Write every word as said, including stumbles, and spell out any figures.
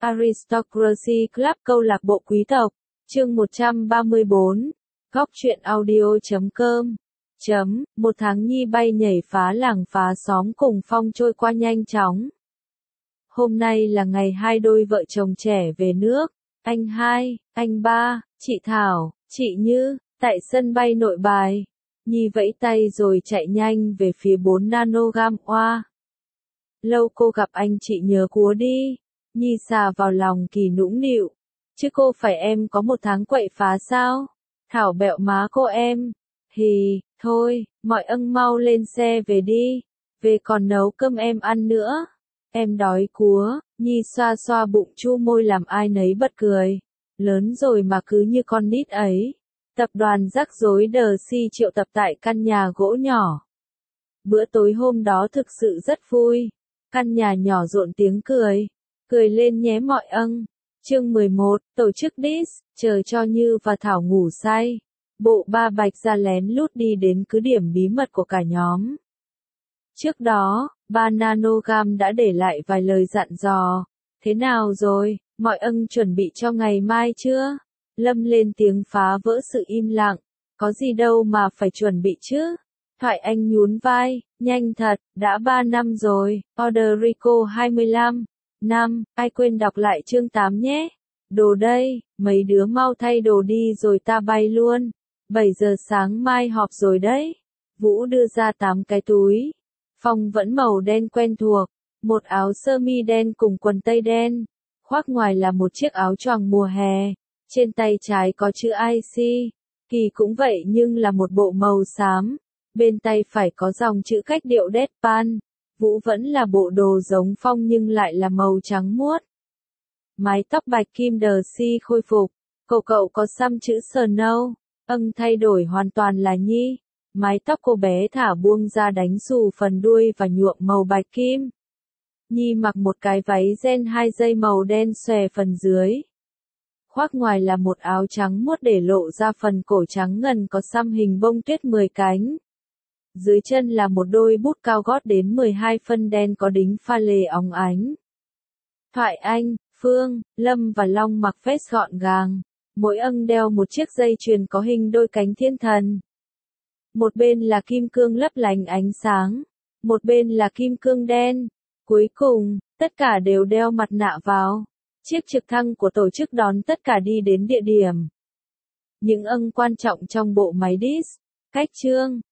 Aristocracy Club câu lạc bộ quý tộc, chương một trăm ba mươi bốn, góc truyện audio chấm com. Chấm, một tháng Nhi bay nhảy phá làng phá xóm cùng phong trôi qua nhanh chóng. Hôm nay là ngày hai đôi vợ chồng trẻ về nước, anh hai, anh ba, chị Thảo, chị Như, tại sân bay Nội Bài. Nhi vẫy tay rồi chạy nhanh về phía bốn nanogam oa. Lâu cô gặp anh chị nhớ cúa đi. Nhi xà vào lòng Kỳ nũng nịu. Chứ cô phải em có một tháng quậy phá sao? Thảo bẹo má cô em. Hì, thôi, mọi ân mau lên xe về đi. Về còn nấu cơm em ăn nữa. Em đói cúa. Nhi xoa xoa bụng chu môi làm ai nấy bật cười. Lớn rồi mà cứ như con nít ấy. Tập đoàn rắc rối đờ si triệu tập tại căn nhà gỗ nhỏ. Bữa tối hôm đó thực sự rất vui. Căn nhà nhỏ rộn tiếng cười. Cười lên nhé mọi ân. Chương mười một, tổ chức dis, chờ cho Như và Thảo ngủ say. Bộ ba bạch ra lén lút đi đến cứ điểm bí mật của cả nhóm. Trước đó, ba nanogam đã để lại vài lời dặn dò. Thế nào rồi, mọi ân chuẩn bị cho ngày mai chưa? Lâm lên tiếng phá vỡ sự im lặng. Có gì đâu mà phải chuẩn bị chứ? Thoại Anh nhún vai, nhanh thật, đã ba năm rồi, Oderico hai mươi lăm. Năm, ai quên đọc lại chương tám nhé. Đồ đây, mấy đứa mau thay đồ đi rồi ta bay luôn. bảy giờ sáng mai họp rồi đấy. Vũ đưa ra tám cái túi. Phong vẫn màu đen quen thuộc. Một áo sơ mi đen cùng quần tây đen. Khoác ngoài là một chiếc áo choàng mùa hè. Trên tay trái có chữ i xê. Kỳ cũng vậy nhưng là một bộ màu xám. Bên tay phải có dòng chữ cách điệu deadpan. Vũ vẫn là bộ đồ giống Phong nhưng lại là màu trắng muốt. Mái tóc bạch kim đờ si khôi phục. Cậu cậu có xăm chữ Snow. Ân thay đổi hoàn toàn là Nhi. Mái tóc cô bé thả buông ra đánh xù phần đuôi và nhuộm màu bạch kim. Nhi mặc một cái váy ren hai dây màu đen xòe phần dưới. Khoác ngoài là một áo trắng muốt để lộ ra phần cổ trắng ngần có xăm hình bông tuyết mười cánh. Dưới chân là một đôi bút cao gót đến mười hai phân đen có đính pha lê óng ánh. Thoại Anh, Phương, Lâm và Long mặc vest gọn gàng. Mỗi ân đeo một chiếc dây chuyền có hình đôi cánh thiên thần. Một bên là kim cương lấp lánh ánh sáng. Một bên là kim cương đen. Cuối cùng, tất cả đều đeo mặt nạ vào. Chiếc trực thăng của tổ chức đón tất cả đi đến địa điểm. Những ân quan trọng trong bộ máy dis. Cách chương,